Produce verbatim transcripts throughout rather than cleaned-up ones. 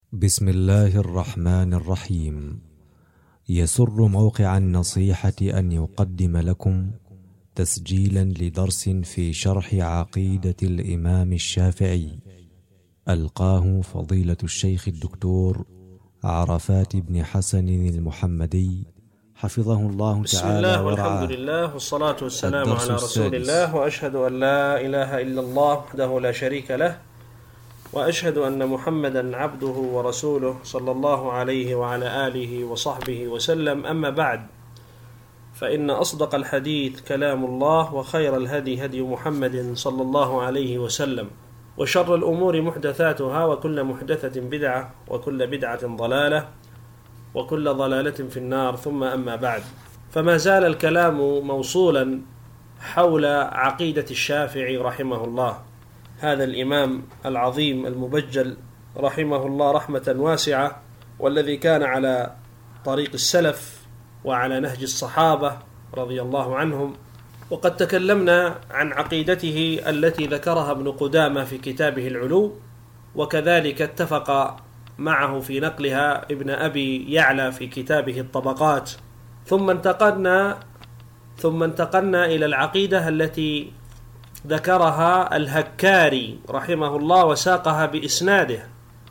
بسم الله الرحمن الرحيم. يسر موقع النصيحة أن يقدم لكم تسجيلا لدرس في شرح عقيدة الإمام الشافعي، ألقاه فضيلة الشيخ الدكتور عرفات بن حسن المحمدي حفظه الله بسم تعالى الله ورعاه. والحمد لله والصلاة والسلام الدرس على رسول السادس. الله، وأشهد أن لا إله إلا الله وحده لا شريك له، وأشهد أن محمدا عبده ورسوله صلى الله عليه وعلى آله وصحبه وسلم. أما بعد، فإن أصدق الحديث كلام الله، وخير الهدي هدي محمد صلى الله عليه وسلم، وشر الأمور محدثاتها، وكل محدثة بدعة، وكل بدعة ضلالة، وكل ضلالة في النار. ثم أما بعد، فما زال الكلام موصولا حول عقيدة الشافعي رحمه الله، هذا الإمام العظيم المبجل رحمه الله رحمة واسعة، والذي كان على طريق السلف وعلى نهج الصحابة رضي الله عنهم. وقد تكلمنا عن عقيدته التي ذكرها ابن قدامة في كتابه العلو، وكذلك اتفق معه في نقلها ابن أبي يعلى في كتابه الطبقات. ثم انتقلنا ثم انتقلنا إلى العقيدة التي ذكرها الهكاري رحمه الله وساقها بإسناده،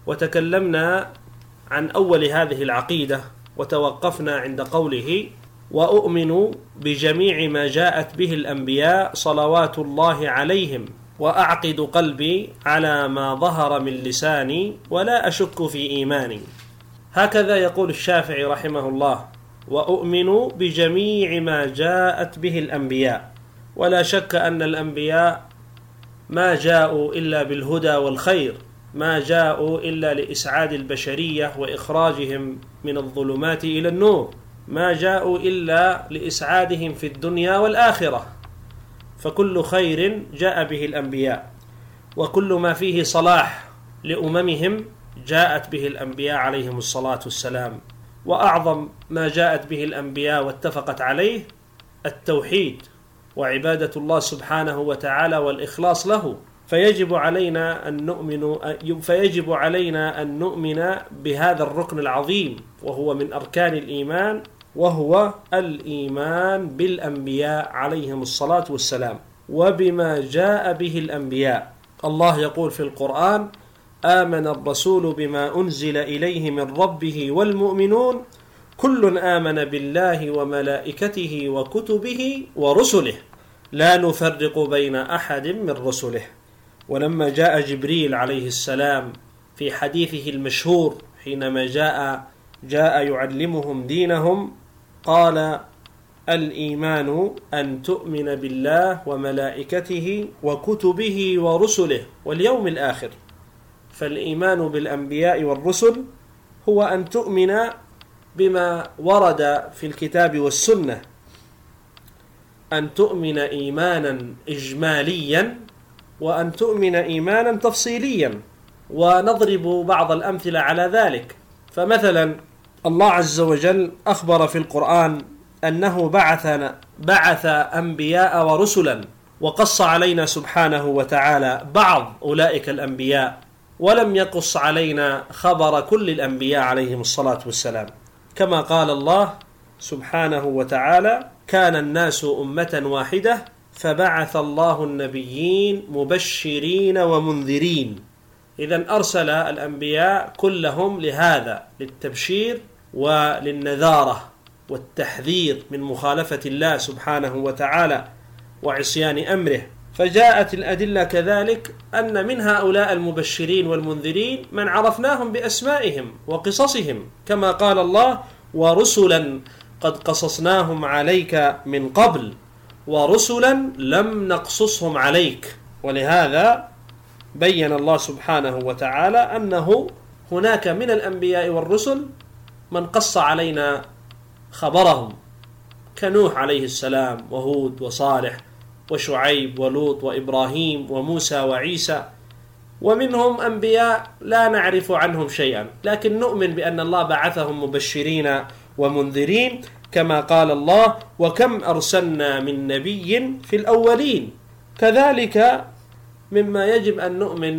وتكلمنا عن أول هذه العقيدة، وتوقفنا عند قوله: وأؤمن بجميع ما جاءت به الأنبياء صلوات الله عليهم، وأعقد قلبي على ما ظهر من لساني، ولا أشك في إيماني. هكذا يقول الشافعي رحمه الله: وأؤمن بجميع ما جاءت به الأنبياء. ولا شك أن الأنبياء ما جاءوا إلا بالهدى والخير، ما جاءوا إلا لإسعاد البشرية وإخراجهم من الظلمات إلى النور، ما جاءوا إلا لإسعادهم في الدنيا والآخرة. فكل خير جاء به الأنبياء، وكل ما فيه صلاح لأممهم جاءت به الأنبياء عليهم الصلاة والسلام. وأعظم ما جاءت به الأنبياء واتفقت عليه التوحيد وعبادة الله سبحانه وتعالى والإخلاص له. فيجب علينا أن نؤمن فيجب علينا أن نؤمن بهذا الركن العظيم، وهو من أركان الإيمان، وهو الإيمان بالأنبياء عليهم الصلاة والسلام وبما جاء به الأنبياء. الله يقول في القرآن: آمن الرسول بما أنزل إليه من ربه والمؤمنون كل آمن بالله وملائكته وكتبه ورسله لا نفرق بين أحد من رسله. ولما جاء جبريل عليه السلام في حديثه المشهور حينما جاء جاء يعلمهم دينهم، قال: الإيمان أن تؤمن بالله وملائكته وكتبه ورسله واليوم الآخر. فالإيمان بالأنبياء والرسل هو أن تؤمن بما ورد في الكتاب والسنة، أن تؤمن إيمانا إجماليا، وأن تؤمن إيمانا تفصيليا. ونضرب بعض الأمثلة على ذلك. فمثلا الله عز وجل أخبر في القرآن أنه بعثنا بعث أنبياء ورسلا، وقص علينا سبحانه وتعالى بعض أولئك الأنبياء، ولم يقص علينا خبر كل الأنبياء عليهم الصلاة والسلام. كما قال الله سبحانه وتعالى: كان الناس أمة واحدة فبعث الله النبيين مبشرين ومنذرين. إذن أرسل الأنبياء كلهم لهذا، للتبشير وللنذارة والتحذير من مخالفة الله سبحانه وتعالى وعصيان أمره. فجاءت الأدلة كذلك أن من هؤلاء المبشرين والمنذرين من عرفناهم بأسمائهم وقصصهم، كما قال الله: ورسلا قد قصصناهم عليك من قبل ورسلا لم نقصصهم عليك. ولهذا بين الله سبحانه وتعالى أنه هناك من الأنبياء والرسل من قص علينا خبرهم، كنوح عليه السلام وهود وصالح وشعيب ولوط وإبراهيم وموسى وعيسى. ومنهم أنبياء لا نعرف عنهم شيئا، لكن نؤمن بأن الله بعثهم مبشرين ومنذرين، كما قال الله: وكم أرسلنا من نبي في الأولين. كذلك مما يجب أن نؤمن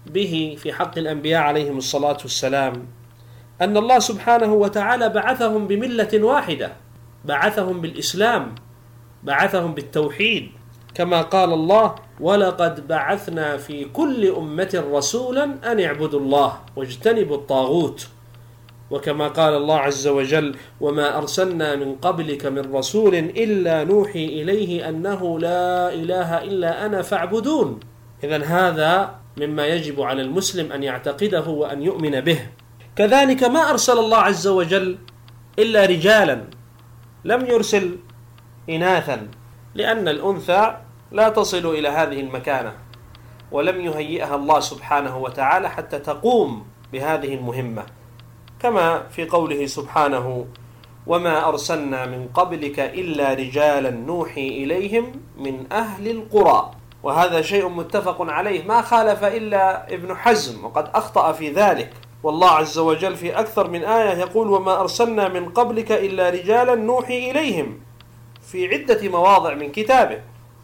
به في حق الأنبياء عليهم الصلاة والسلام أن الله سبحانه وتعالى بعثهم بملة واحدة، بعثهم بالإسلام، بعثهم بالتوحيد، كما قال الله: ولقد بعثنا في كل أمة رسولا أن اعبدوا الله واجتنبوا الطاغوت. وكما قال الله عز وجل: وما أرسلنا من قبلك من رسول إلا نوحي إليه أنه لا إله إلا أنا فاعبدون. إذن هذا مما يجب على المسلم أن يعتقده وأن يؤمن به. كذلك ما أرسل الله عز وجل إلا رجالا، لم يرسل إناثا، لأن الأنثى لا تصل إلى هذه المكانة، ولم يهيئها الله سبحانه وتعالى حتى تقوم بهذه المهمة، كما في قوله سبحانه: وما أرسلنا من قبلك إلا رجالا نوحي إليهم من أهل القرى. وهذا شيء متفق عليه، ما خالف إلا ابن حزم، وقد أخطأ في ذلك. والله عز وجل في أكثر من آية يقول: وما أرسلنا من قبلك إلا رجالا نوحي إليهم، في عدة مواضع من كتابه.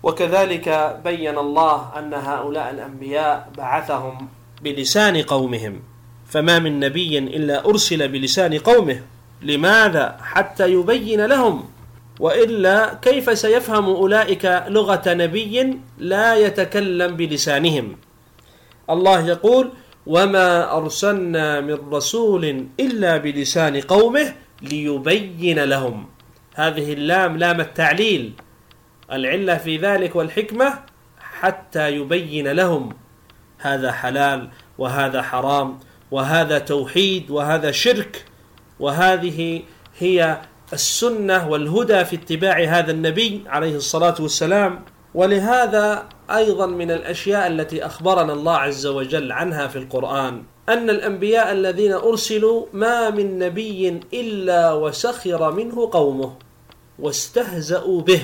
وكذلك بين الله أن هؤلاء الأنبياء بعثهم بلسان قومهم، فما من نبي إلا أرسل بلسان قومه. لماذا؟ حتى يبين لهم، وإلا كيف سيفهم أولئك لغة نبي لا يتكلم بلسانهم؟ الله يقول: وما أرسلنا من رسول إلا بلسان قومه ليبين لهم. هذه اللام لام التعليل، العلة في ذلك والحكمة حتى يبين لهم هذا حلال وهذا حرام، وهذا توحيد وهذا شرك، وهذه هي السنة والهدى في اتباع هذا النبي عليه الصلاة والسلام. ولهذا أيضا من الأشياء التي أخبرنا الله عز وجل عنها في القرآن أن الأنبياء الذين أرسلوا ما من نبي إلا وسخر منه قومه واستهزأوا به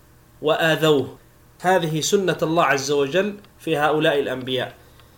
وآذوه. هذه سنة الله عز وجل في هؤلاء الأنبياء،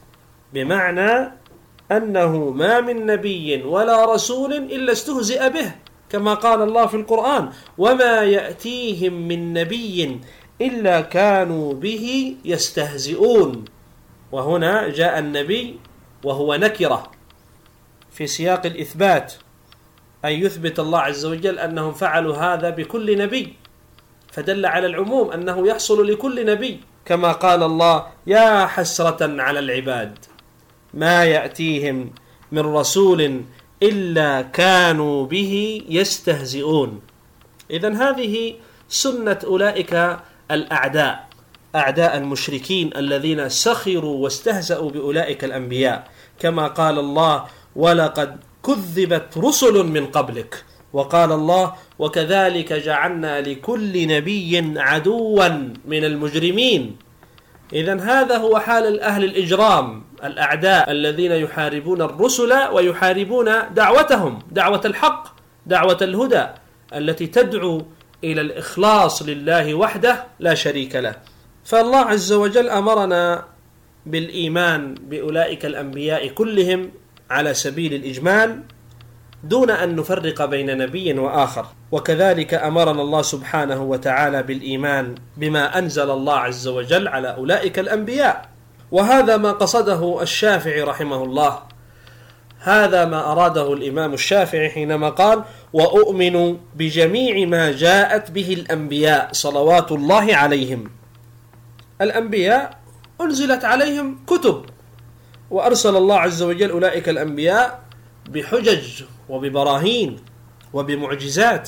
بمعنى أنه ما من نبي ولا رسول إلا استهزئ به، كما قال الله في القرآن: وما يأتيهم من نبي إلا كانوا به يستهزئون. وهنا جاء النبي وهو نكرة في سياق الإثبات، أي يثبت الله عز وجل أنهم فعلوا هذا بكل نبي، فدل على العموم أنه يحصل لكل نبي، كما قال الله: يا حسرة على العباد ما يأتيهم من رسول إلا كانوا به يستهزئون. إذن هذه سنة أولئك الأعداء، أعداء المشركين الذين سخروا واستهزأوا بأولئك الأنبياء، كما قال الله: ولقد كذبت رسل من قبلك. وقال الله: وكذلك جعلنا لكل نبي عدوا من المجرمين. إذن هذا هو حال أهل الإجرام، الأعداء الذين يحاربون الرسل ويحاربون دعوتهم، دعوة الحق، دعوة الهدى التي تدعو إلى الإخلاص لله وحده لا شريك له. فالله عز وجل أمرنا بالإيمان بأولئك الأنبياء كلهم على سبيل الإجمال دون أن نفرق بين نبي وآخر. وكذلك أمرنا الله سبحانه وتعالى بالإيمان بما أنزل الله عز وجل على أولئك الأنبياء. وهذا ما قصده الشافعي رحمه الله، هذا ما أراده الإمام الشافعي حينما قال: وأؤمن بجميع ما جاءت به الأنبياء صلوات الله عليهم. الأنبياء أنزلت عليهم كتب، وأرسل الله عز وجل أولئك الأنبياء بحجج وببراهين وبمعجزات.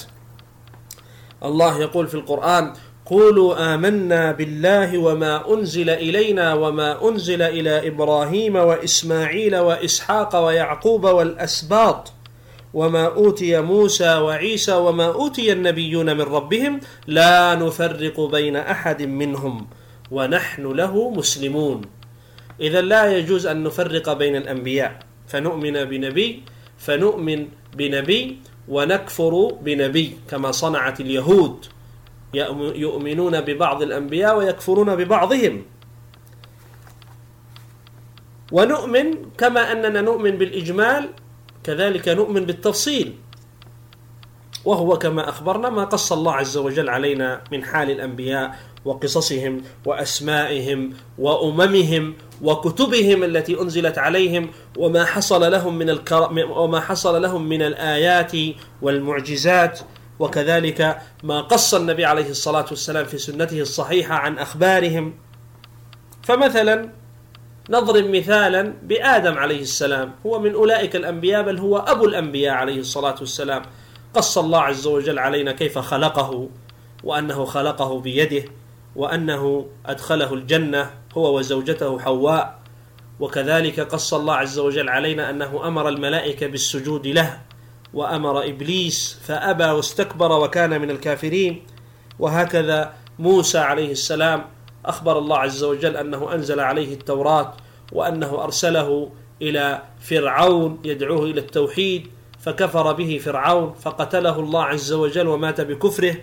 الله يقول في القرآن: قولوا آمنا بالله وما أنزل إلينا وما أنزل إلى إبراهيم وإسماعيل وإسحاق ويعقوب والأسباط وما أوتي موسى وعيسى وما أوتي النبيون من ربهم لا نفرق بين أحد منهم ونحن له مسلمون. إذا لا يجوز أن نفرق بين الأنبياء، فنؤمن بنبي فنؤمن بنبي ونكفر بنبي، كما صنعت اليهود، يؤمنون ببعض الأنبياء ويكفرون ببعضهم. ونؤمن كما أننا نؤمن بالإجمال كذلك نؤمن بالتفصيل، وهو كما أخبرنا ما قص الله عز وجل علينا من حال الأنبياء وقصصهم وأسمائهم وأممهم وكتبهم التي أنزلت عليهم وما حصل لهم من الكر... وما حصل لهم من الآيات والمعجزات، وكذلك ما قص النبي عليه الصلاة والسلام في سنته الصحيحة عن أخبارهم. فمثلا نضرب مثالا بآدم عليه السلام، هو من أولئك الأنبياء، بل هو أبو الأنبياء عليه الصلاة والسلام. قص الله عز وجل علينا كيف خلقه، وأنه خلقه بيده، وأنه أدخله الجنة هو وزوجته حواء. وكذلك قص الله عز وجل علينا أنه أمر الملائكة بالسجود له، وأمر إبليس فأبى واستكبر وكان من الكافرين. وهكذا موسى عليه السلام أخبر الله عز وجل أنه أنزل عليه التوراة، وأنه أرسله إلى فرعون يدعوه إلى التوحيد، فكفر به فرعون فقتله الله عز وجل ومات بكفره.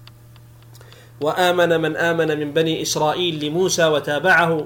وآمن من آمن من بني إسرائيل لموسى وتابعه.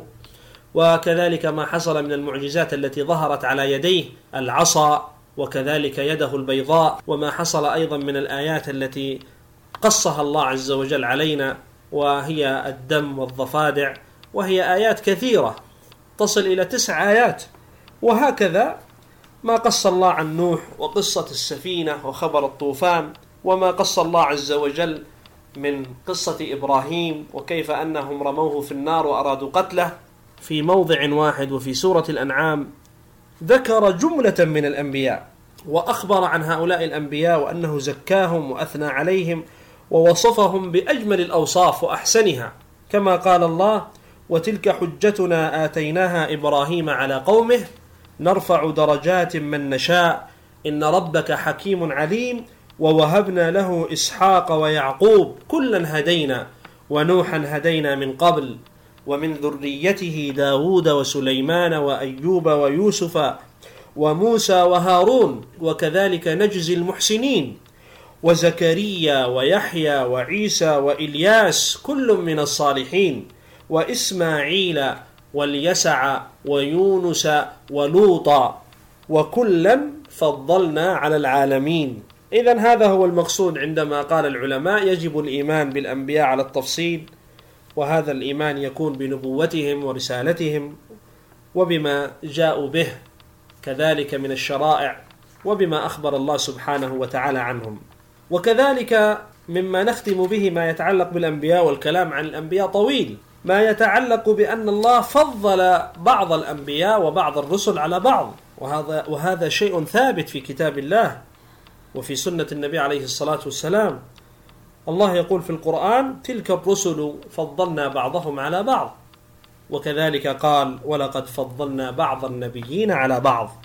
وكذلك ما حصل من المعجزات التي ظهرت على يديه، العصا وكذلك يده البيضاء، وما حصل أيضا من الآيات التي قصها الله عز وجل علينا، وهي الدم والضفادع، وهي آيات كثيرة تصل إلى تسع آيات. وهكذا ما قص الله عن نوح وقصة السفينة وخبر الطوفان، وما قص الله عز وجل من قصة إبراهيم وكيف أنهم رموه في النار وأرادوا قتله في موضع واحد. وفي سورة الأنعام ذكر جملة من الأنبياء وأخبر عن هؤلاء الأنبياء وأنه زكاهم وأثنى عليهم ووصفهم بأجمل الأوصاف وأحسنها، كما قال الله: وتلك حجتنا آتيناها إبراهيم على قومه نرفع درجات من نشاء إن ربك حكيم عليم ووهبنا له إسحاق ويعقوب كلا هدينا ونوحا هدينا من قبل ومن ذريته داود وسليمان وأيوب ويوسف وموسى وهارون وكذلك نجزي المحسنين وزكريا ويحيى وعيسى وإلياس كل من الصالحين وإسماعيل واليسع ويونس ولوطا وكلا فضلنا على العالمين. إذن هذا هو المقصود عندما قال العلماء يجب الإيمان بالأنبياء على التفصيل، وهذا الإيمان يكون بنبوتهم ورسالتهم وبما جاءوا به كذلك من الشرائع وبما أخبر الله سبحانه وتعالى عنهم. وكذلك مما نختم به ما يتعلق بالأنبياء، والكلام عن الأنبياء طويل، ما يتعلق بأن الله فضل بعض الأنبياء وبعض الرسل على بعض، وهذا, وهذا شيء ثابت في كتاب الله وفي سنة النبي عليه الصلاة والسلام. الله يقول في القرآن: تلك الرسل فضلنا بعضهم على بعض، وكذلك قال: ولقد فضلنا بعض النبيين على بعض.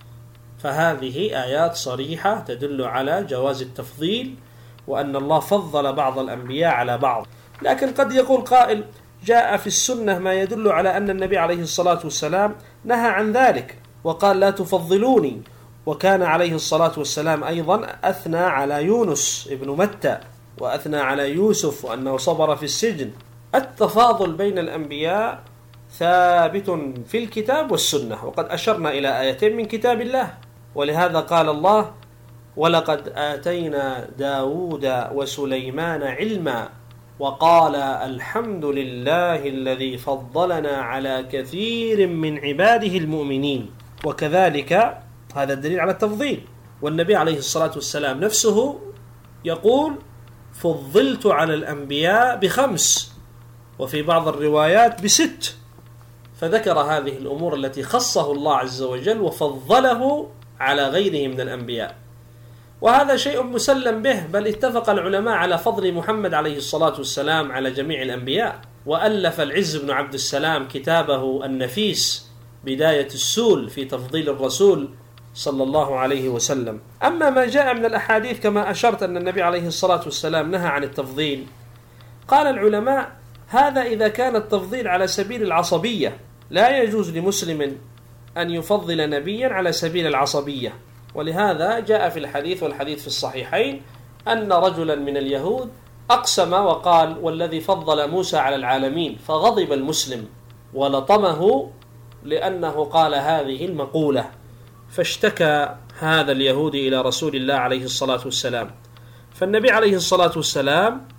فهذه آيات صريحة تدل على جواز التفضيل وأن الله فضل بعض الأنبياء على بعض. لكن قد يقول قائل: جاء في السنة ما يدل على أن النبي عليه الصلاة والسلام نهى عن ذلك وقال: لا تفضلوني. وكان عليه الصلاة والسلام أيضا أثنى على يونس ابن متى وأثنى على يوسف وأنه صبر في السجن. التفاضل بين الأنبياء ثابت في الكتاب والسنة، وقد أشرنا إلى آيتين من كتاب الله. ولهذا قال الله: ولقد آتينا داود وسليمان علما وقال الحمد لله الذي فضلنا على كثير من عباده المؤمنين. وكذلك هذا الدليل على التفضيل. والنبي عليه الصلاة والسلام نفسه يقول: فضلت على الأنبياء بخمس، وفي بعض الروايات بست، فذكر هذه الأمور التي خصه الله عز وجل وفضله على غيره من الأنبياء. وهذا شيء مسلم به، بل اتفق العلماء على فضل محمد عليه الصلاة والسلام على جميع الأنبياء. وألف العز بن عبد السلام كتابه النفيس بداية السول في تفضيل الرسول صلى الله عليه وسلم. أما ما جاء من الأحاديث كما أشرت أن النبي عليه الصلاة والسلام نهى عن التفضيل، قال العلماء: هذا إذا كان التفضيل على سبيل العصبية، لا يجوز لمسلم أن يفضل نبيا على سبيل العصبية. ولهذا جاء في الحديث، والحديث في الصحيحين، أن رجلا من اليهود أقسم وقال: والذي فضل موسى على العالمين، فغضب المسلم ولطمه لأنه قال هذه المقولة، فاشتكى هذا اليهودي إلى رسول الله عليه الصلاة والسلام. فالنبي عليه الصلاة والسلام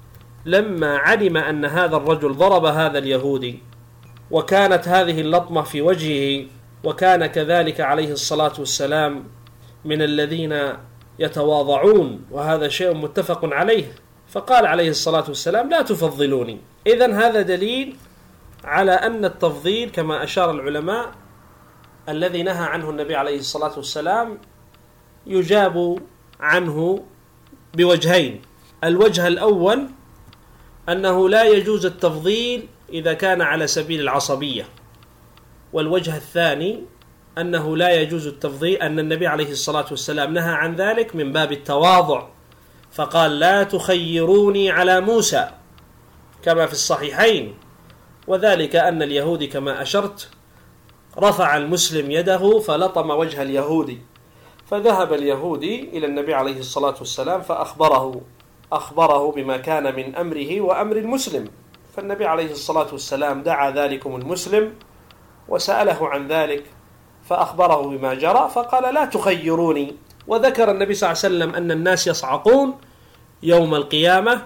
لما علم أن هذا الرجل ضرب هذا اليهودي وكانت هذه اللطمة في وجهه، وكان كذلك عليه الصلاة والسلام من الذين يتواضعون، وهذا شيء متفق عليه، فقال عليه الصلاة والسلام: لا تفضلوني. إذن هذا دليل على أن التفضيل كما أشار العلماء الذي نهى عنه النبي عليه الصلاة والسلام يجاب عنه بوجهين. الوجه الأول أنه لا يجوز التفضيل إذا كان على سبيل العصبية، والوجه الثاني أنه لا يجوز التفضيل أن النبي عليه الصلاة والسلام نهى عن ذلك من باب التواضع، فقال: لا تخيروني على موسى، كما في الصحيحين. وذلك أن اليهودي كما أشرت رفع المسلم يده فلطم وجه اليهودي، فذهب اليهودي إلى النبي عليه الصلاة والسلام فأخبره أخبره بما كان من أمره وأمر المسلم، فالنبي عليه الصلاة والسلام دعا ذلكم المسلم وسأله عن ذلك فأخبره بما جرى، فقال: لا تخيروني. وذكر النبي صلى الله عليه وسلم أن الناس يصعقون يوم القيامة،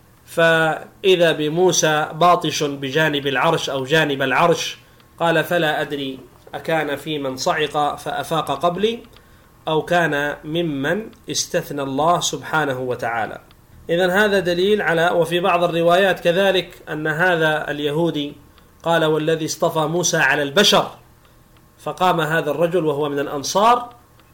فإذا بموسى باطش بجانب العرش أو جانب العرش، قال: فلا أدري أكان في من صعق فأفاق قبلي أو كان ممن استثنى الله سبحانه وتعالى. إذن هذا دليل على، وفي بعض الروايات كذلك أن هذا اليهودي قال: والذي اصطفى موسى على البشر، فقام هذا الرجل وهو من الأنصار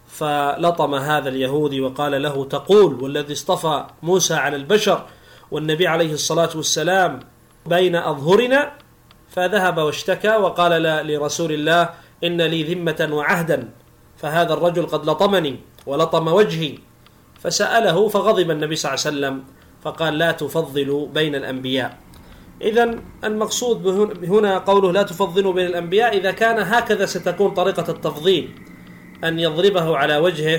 فلطم هذا اليهودي وقال له: تقول والذي اصطفى موسى على البشر والنبي عليه الصلاة والسلام بين أظهرنا؟ فذهب واشتكى وقال لرسول الله: إن لي ذمة وعهدا، فهذا الرجل قد لطمني ولطم وجهي. فسأله فغضب النبي صلى الله عليه وسلم فقال: لا تفضلوا بين الأنبياء. إذن المقصود هنا قوله لا تفضلوا بين الأنبياء إذا كان هكذا ستكون طريقة التفضيل، أن يضربه على وجهه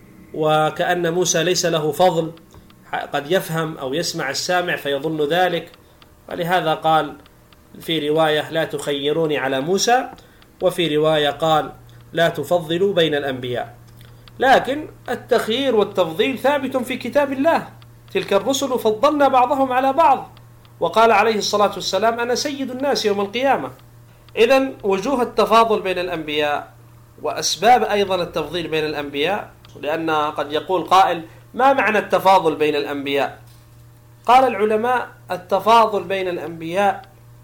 وكأن موسى ليس له فضل، قد يفهم أو يسمع السامع فيظن ذلك، ولهذا قال في رواية: لا تخيروني على موسى، وفي رواية قال: لا تفضلوا بين الأنبياء. لكن التخيير والتفضيل ثابت في كتاب الله: تلك الرسل فضلنا بعضهم على بعض، وقال عليه الصلاة والسلام: أنا سيد الناس يوم القيامة. إذن وجوه التفاضل بين الأنبياء وأسباب أيضا التفضيل بين الأنبياء، لأن قد يقول قائل: ما معنى التفاضل بين الأنبياء؟ قال العلماء: التفاضل بين الأنبياء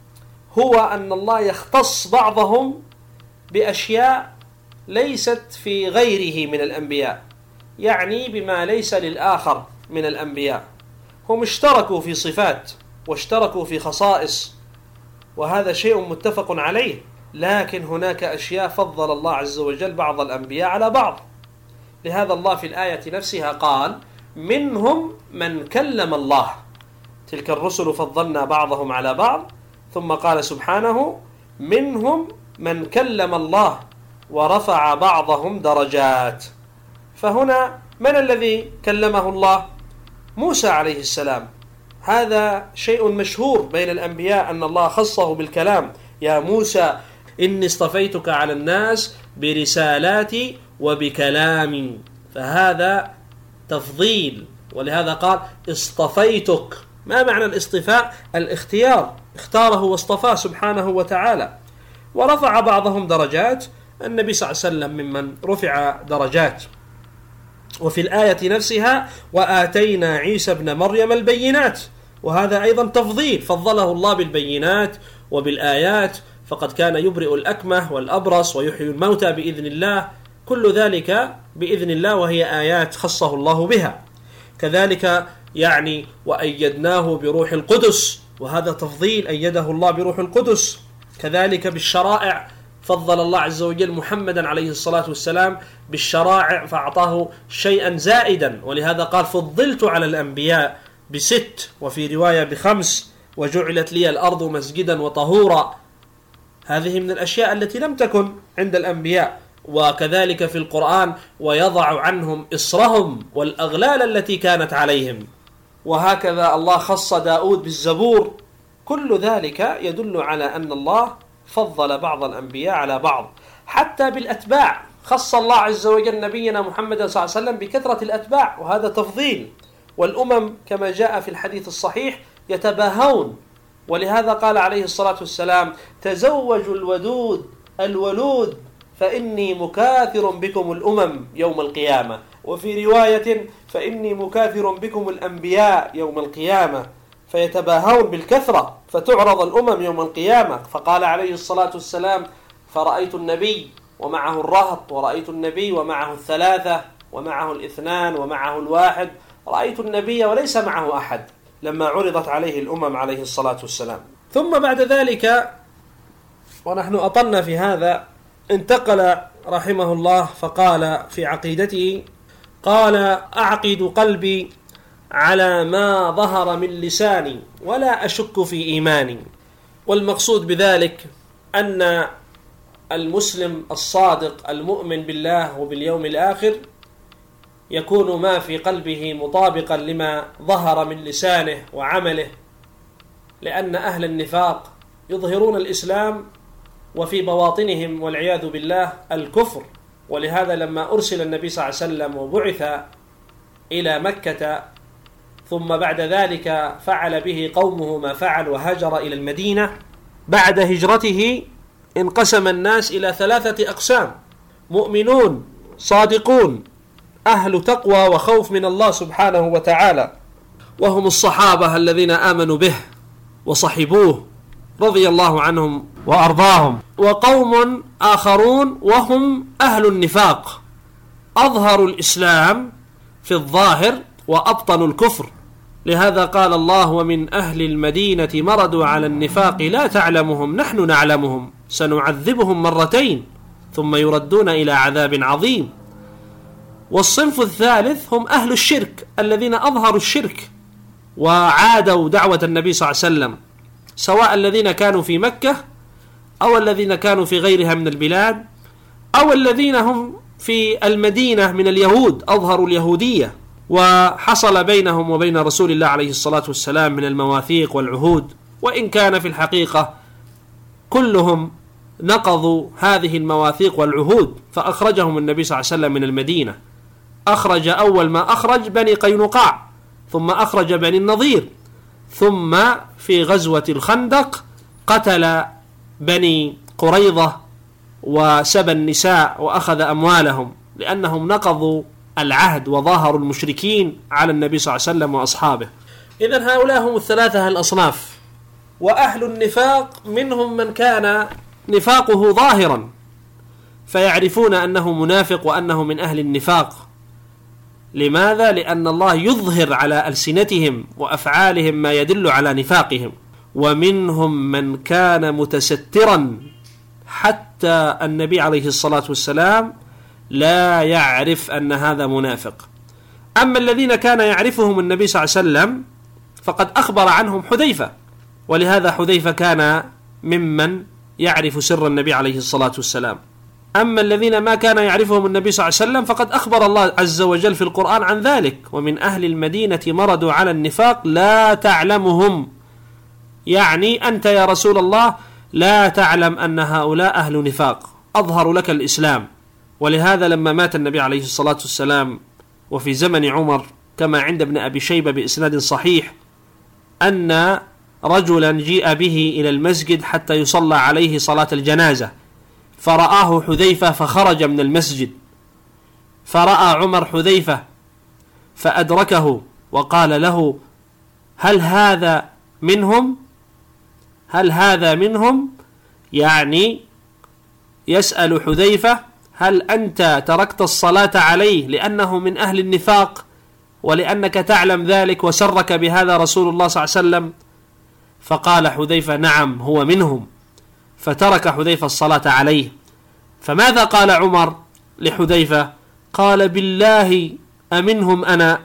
هو أن الله يختص بعضهم بأشياء ليست في غيره من الأنبياء، يعني بما ليس للآخر من الأنبياء. هم اشتركوا في صفات واشتركوا في خصائص، وهذا شيء متفق عليه، لكن هناك أشياء فضل الله عز وجل بعض الأنبياء على بعض. لهذا الله في الآية نفسها قال: منهم من كلم الله، تلك الرسل فضلنا بعضهم على بعض، ثم قال سبحانه: منهم من كلم الله ورفع بعضهم درجات. فهنا من الذي كلمه الله؟ موسى عليه السلام. هذا شيء مشهور بين الأنبياء أن الله خصه بالكلام: يا موسى إني اصطفيتك على الناس برسالاتي وبكلامي، فهذا تفضيل، ولهذا قال: اصطفيتك. ما معنى الاصطفاء؟ الاختيار، اختاره واصطفاه سبحانه وتعالى. ورفع بعضهم درجات، النبي صلى الله عليه وسلم ممن رفع درجات. وفي الآية نفسها: وآتينا عيسى ابن مريم البينات، وهذا أيضا تفضيل، فضله الله بالبينات وبالآيات، فقد كان يبرئ الأكمه والأبرص ويحيي الموتى بإذن الله، كل ذلك بإذن الله، وهي آيات خصه الله بها. كذلك يعني وأيدناه بروح القدس، وهذا تفضيل، أيده الله بروح القدس. كذلك بالشرائع، فضل الله عز وجل محمدا عليه الصلاة والسلام بالشرائع فأعطاه شيئا زائدا، ولهذا قال: فضلت على الأنبياء بست، وفي رواية بخمس، وجعلت لي الأرض مسجدا وطهورا. هذه من الأشياء التي لم تكن عند الأنبياء. وكذلك في القرآن: ويضع عنهم إصرهم والأغلال التي كانت عليهم. وهكذا الله خص داود بالزبور. كل ذلك يدل على أن الله فضل بعض الأنبياء على بعض. حتى بالأتباع خص الله عز وجل نبينا محمد صلى الله عليه وسلم بكثرة الأتباع، وهذا تفضيل. والأمم كما جاء في الحديث الصحيح: يتباهون. ولهذا قال عليه الصلاة والسلام: تزوجوا الودود الولود فإني مكاثر بكم الأمم يوم القيامة. وفي رواية: فإني مكاثر بكم الأنبياء يوم القيامة. فيتباهون بالكثرة فتعرض الأمم يوم القيامة. فقال عليه الصلاة والسلام: فرأيت النبي ومعه الرهط، ورأيت النبي ومعه الثلاثة، ومعه الاثنان، ومعه الواحد، رأيت النبي وليس معه أحد، لما عرضت عليه الأمم عليه الصلاة والسلام. ثم بعد ذلك، ونحن أطلنا في هذا، انتقل رحمه الله فقال في عقيدته: قال: أعقد قلبي على ما ظهر من لساني ولا أشك في إيماني. والمقصود بذلك أن المسلم الصادق المؤمن بالله وباليوم الآخر يكون ما في قلبه مطابقا لما ظهر من لسانه وعمله، لأن أهل النفاق يظهرون الإسلام وفي بواطنهم والعياذ بالله الكفر. ولهذا لما أرسل النبي صلى الله عليه وسلم وبعث إلى مكة، ثم بعد ذلك فعل به قومه ما فعل وهاجر إلى المدينة، بعد هجرته انقسم الناس إلى ثلاثة أقسام: مؤمنون صادقون أهل تقوى وخوف من الله سبحانه وتعالى، وهم الصحابة الذين آمنوا به وصحبوه رضي الله عنهم وأرضاهم. وقوم آخرون وهم أهل النفاق، أظهروا الإسلام في الظاهر وأبطنوا الكفر. لهذا قال الله: ومن أهل المدينة مردوا على النفاق لا تعلمهم نحن نعلمهم سنعذبهم مرتين ثم يردون إلى عذاب عظيم. والصنف الثالث هم أهل الشرك الذين أظهروا الشرك وعادوا دعوة النبي صلى الله عليه وسلم، سواء الذين كانوا في مكة أو الذين كانوا في غيرها من البلاد أو الذين هم في المدينة من اليهود، أظهروا اليهودية، وحصل بينهم وبين رسول الله عليه الصلاة والسلام من المواثيق والعهود، وإن كان في الحقيقة كلهم نقضوا هذه المواثيق والعهود، فأخرجهم النبي صلى الله عليه وسلم من المدينة. أخرج أول ما أخرج بني قينقاع، ثم أخرج بني النضير، ثم في غزوة الخندق قتل بني قريظة وسبى النساء وأخذ أموالهم، لأنهم نقضوا العهد وظاهروا المشركين على النبي صلى الله عليه وسلم وأصحابه. إذن هؤلاء هم الثلاثة الأصناف. وأهل النفاق منهم من كان نفاقه ظاهرا فيعرفون أنه منافق وأنه من أهل النفاق. لماذا؟ لأن الله يظهر على ألسنتهم وأفعالهم ما يدل على نفاقهم. ومنهم من كان متسترا حتى النبي عليه الصلاة والسلام لا يعرف أن هذا منافق. أما الذين كان يعرفهم النبي صلى الله عليه وسلم فقد أخبر عنهم حذيفة، ولهذا حذيفة كان ممن يعرف سر النبي عليه الصلاة والسلام. أما الذين ما كان يعرفهم النبي صلى الله عليه وسلم فقد أخبر الله عز وجل في القرآن عن ذلك: ومن أهل المدينة مردوا على النفاق لا تعلمهم، يعني أنت يا رسول الله لا تعلم أن هؤلاء أهل نفاق، أظهروا لك الإسلام. ولهذا لما مات النبي عليه الصلاة والسلام وفي زمن عمر، كما عند ابن أبي شيبة بإسناد صحيح، أن رجلا جيء به إلى المسجد حتى يصلى عليه صلاة الجنازة، فرآه حذيفة فخرج من المسجد، فرأى عمر حذيفة فأدركه وقال له: هل هذا منهم؟ هل هذا منهم؟ يعني يسأل حذيفة: هل أنت تركت الصلاة عليه لأنه من أهل النفاق ولأنك تعلم ذلك وسرك بهذا رسول الله صلى الله عليه وسلم؟ فقال حذيفة: نعم هو منهم. فترك حذيفة الصلاة عليه. فماذا قال عمر لحذيفة؟ قال: بالله أمنهم أنا،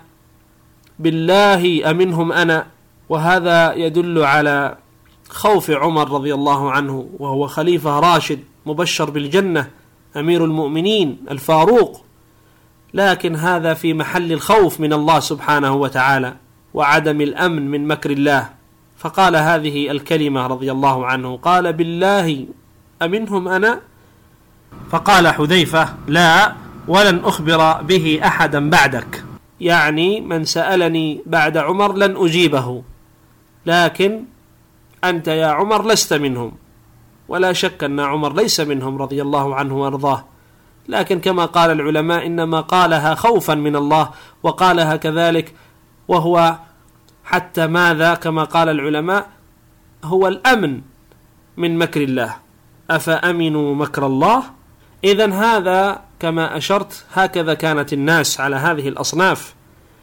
بالله أمنهم أنا. وهذا يدل على خوف عمر رضي الله عنه، وهو خليفة راشد مبشر بالجنة، أمير المؤمنين الفاروق، لكن هذا في محل الخوف من الله سبحانه وتعالى وعدم الأمن من مكر الله. فقال هذه الكلمة رضي الله عنه، قال: بالله أمنهم أنا. فقال حذيفة: لا، ولن أخبر به أحدا بعدك، يعني من سألني بعد عمر لن أجيبه. لكن أنت يا عمر لست منهم. ولا شك أن عمر ليس منهم رضي الله عنه وارضاه، لكن كما قال العلماء إنما قالها خوفا من الله، وقالها كذلك وهو حتى ماذا كما قال العلماء هو الأمن من مكر الله، أفأمنوا مكر الله. إذن هذا كما أشرت هكذا كانت الناس على هذه الأصناف.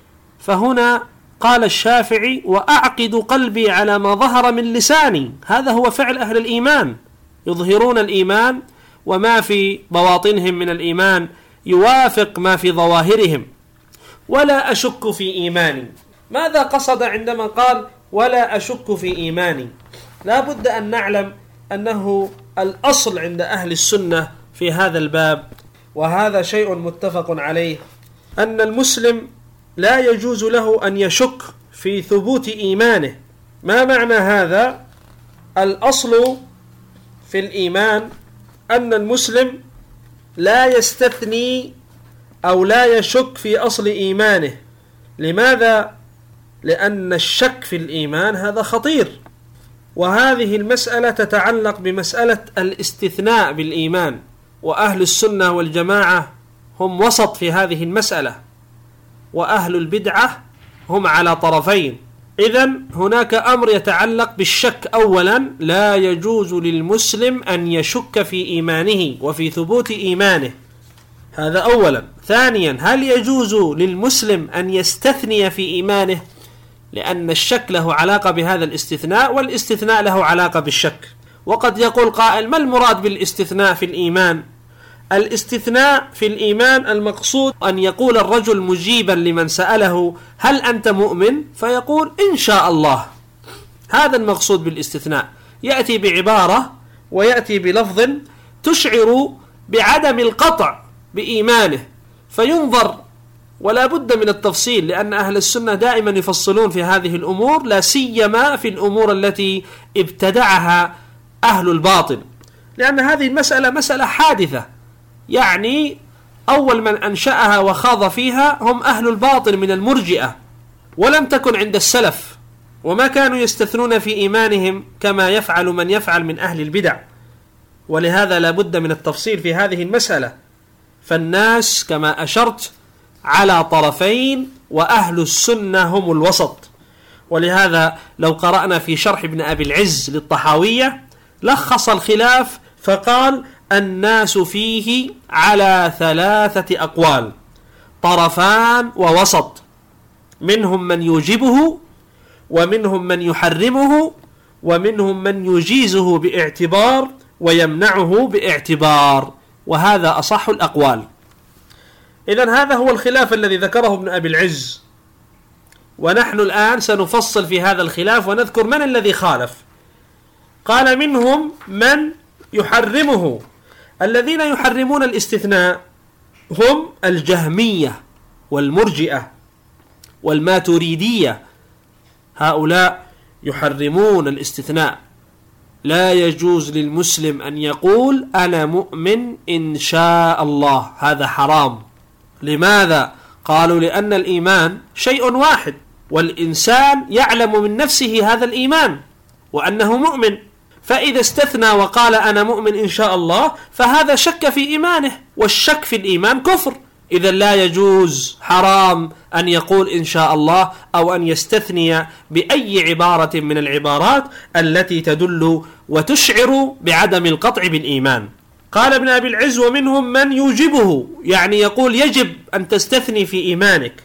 فهنا قال الشافعي: وأعقد قلبي على ما ظهر من لساني. هذا هو فعل أهل الإيمان، يظهرون الإيمان وما في بواطنهم من الإيمان يوافق ما في ظواهرهم. ولا أشك في إيماني. ماذا قصد عندما قال ولا أشك في إيماني؟ لا بد أن نعلم أنه الأصل عند أهل السنة في هذا الباب، وهذا شيء متفق عليه، أن المسلم لا يجوز له أن يشك في ثبوت إيمانه. ما معنى هذا؟ الأصل في الإيمان أن المسلم لا يستثني أو لا يشك في أصل إيمانه. لماذا؟ لأن الشك في الإيمان هذا خطير، وهذه المسألة تتعلق بمسألة الاستثناء بالإيمان، وأهل السنة والجماعة هم وسط في هذه المسألة، وأهل البدعة هم على طرفين. إذن هناك أمر يتعلق بالشك. أولا، لا يجوز للمسلم أن يشك في إيمانه وفي ثبوت إيمانه، هذا أولا. ثانيا، هل يجوز للمسلم أن يستثني في إيمانه؟ لأن الشك له علاقة بهذا الاستثناء، والاستثناء له علاقة بالشك. وقد يقول قائل: ما المراد بالاستثناء في الإيمان؟ الاستثناء في الإيمان المقصود أن يقول الرجل مجيبا لمن سأله: هل أنت مؤمن؟ فيقول: إن شاء الله. هذا المقصود بالاستثناء، يأتي بعبارة ويأتي بلفظ تشعر بعدم القطع بإيمانه، فينظر، ولا بد من التفصيل، لأن أهل السنة دائما يفصلون في هذه الأمور، لا سيما في الأمور التي ابتدعها أهل الباطل، لأن هذه المسألة مسألة حادثة. يعني أول من أنشأها وخاض فيها هم أهل الباطل من المرجئة، ولم تكن عند السلف، وما كانوا يستثنون في إيمانهم كما يفعل من يفعل من أهل البدع. ولهذا لا بد من التفصيل في هذه المسألة. فالناس كما أشرت على طرفين، وأهل السنة هم الوسط. ولهذا لو قرأنا في شرح ابن أبي العز للطحاوية لخص الخلاف فقال: الناس فيه على ثلاثة أقوال، طرفان ووسط، منهم من يوجبه، ومنهم من يحرمه، ومنهم من يجيزه باعتبار ويمنعه باعتبار، وهذا أصح الأقوال. إذن هذا هو الخلاف الذي ذكره ابن أبي العز، ونحن الآن سنفصل في هذا الخلاف ونذكر من الذي خالف. قال: منهم من يحرمه. الذين يحرمون الاستثناء هم الجهمية والمرجئة والماتريدية، هؤلاء يحرمون الاستثناء. لا يجوز للمسلم أن يقول أنا مؤمن إن شاء الله، هذا حرام. لماذا؟ قالوا: لأن الإيمان شيء واحد، والإنسان يعلم من نفسه هذا الإيمان وأنه مؤمن، فإذا استثنى وقال أنا مؤمن إن شاء الله فهذا شك في إيمانه، والشك في الإيمان كفر. إذا لا يجوز، حرام أن يقول إن شاء الله أو أن يستثني بأي عبارة من العبارات التي تدل وتشعر بعدم القطع بالإيمان. قال ابن أبي العز: ومنهم من يوجبه، يعني يقول يجب أن تستثني في إيمانك،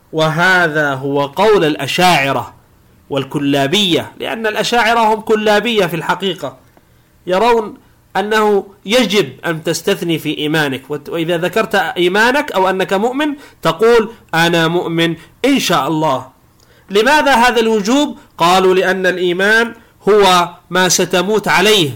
وهذا هو قول الأشاعرة والكلابية، لأن الأشاعرة هم كلابية في الحقيقة، يرون أنه يجب أن تستثني في إيمانك، وإذا ذكرت إيمانك أو أنك مؤمن تقول أنا مؤمن إن شاء الله. لماذا هذا الوجوب؟ قالوا: لأن الإيمان هو ما ستموت عليه،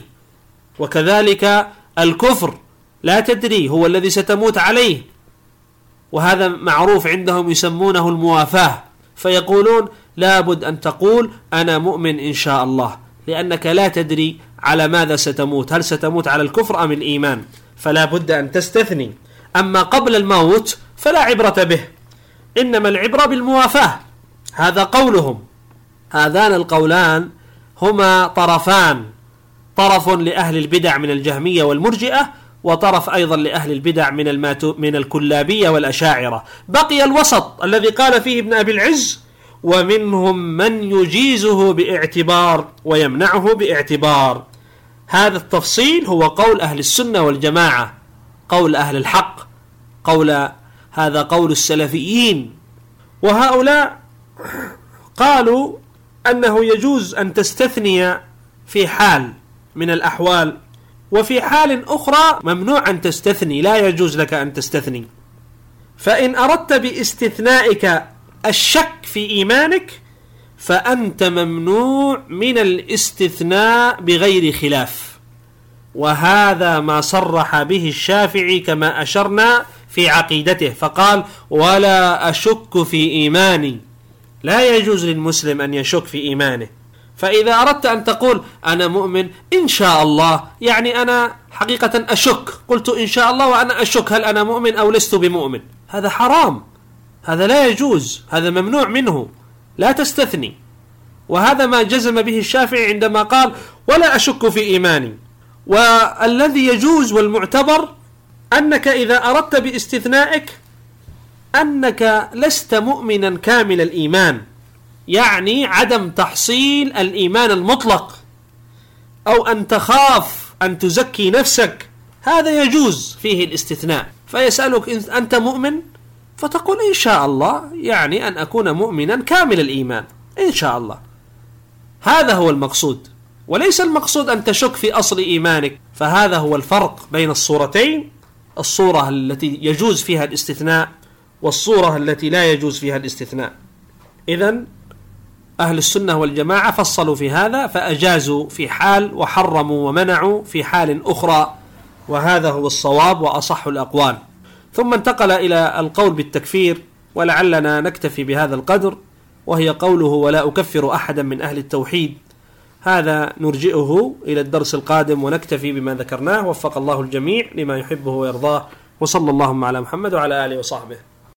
وكذلك الكفر لا تدري هو الذي ستموت عليه، وهذا معروف عندهم يسمونه الموافاة، فيقولون لابد أن تقول أنا مؤمن إن شاء الله، لأنك لا تدري على ماذا ستموت، هل ستموت على الكفر أم الإيمان، فلا بد أن تستثني. أما قبل الموت فلا عبرة به، إنما العبرة بالموافاة، هذا قولهم. هذان القولان هما طرفان، طرف لأهل البدع من الجهمية والمرجئة، وطرف أيضا لأهل البدع من من الكلابية والأشاعرة. بقي الوسط الذي قال فيه ابن أبي العز: ومنهم من يجيزه باعتبار ويمنعه باعتبار. هذا التفصيل هو قول أهل السنة والجماعة، قول أهل الحق، قول هذا قول السلفيين. وهؤلاء قالوا أنه يجوز أن تستثني في حال من الأحوال، وفي حال أخرى ممنوع أن تستثني، لا يجوز لك أن تستثني. فإن أردت باستثنائك الشك في إيمانك فأنت ممنوع من الاستثناء بغير خلاف، وهذا ما صرح به الشافعي كما أشرنا في عقيدته، فقال: ولا أشك في إيماني. لا يجوز للمسلم أن يشك في إيمانه. فإذا أردت أن تقول أنا مؤمن إن شاء الله، يعني أنا حقيقة أشك، قلت إن شاء الله وأنا أشك هل أنا مؤمن أو لست بمؤمن، هذا حرام، هذا لا يجوز، هذا ممنوع منه، لا تستثني. وهذا ما جزم به الشافعي عندما قال: ولا أشك في إيماني. والذي يجوز والمعتبر أنك إذا أردت باستثنائك أنك لست مؤمنا كامل الإيمان، يعني عدم تحصيل الإيمان المطلق، أو أن تخاف أن تزكي نفسك، هذا يجوز فيه الاستثناء. فيسألك أنت مؤمن؟ فتقول إن شاء الله، يعني أن أكون مؤمنا كامل الإيمان إن شاء الله. هذا هو المقصود، وليس المقصود أن تشك في أصل إيمانك. فهذا هو الفرق بين الصورتين، الصورة التي يجوز فيها الاستثناء والصورة التي لا يجوز فيها الاستثناء. إذن أهل السنة والجماعة فصلوا في هذا، فأجازوا في حال وحرموا ومنعوا في حال أخرى، وهذا هو الصواب وأصح الأقوال. ثم انتقل إلى القول بالتكفير، ولعلنا نكتفي بهذا القدر، وهي قوله: ولا أكفر أحدا من أهل التوحيد. هذا نرجئه إلى الدرس القادم ونكتفي بما ذكرناه. وفق الله الجميع لما يحبه ويرضاه، وصلى اللهم على محمد وعلى آله وصحبه.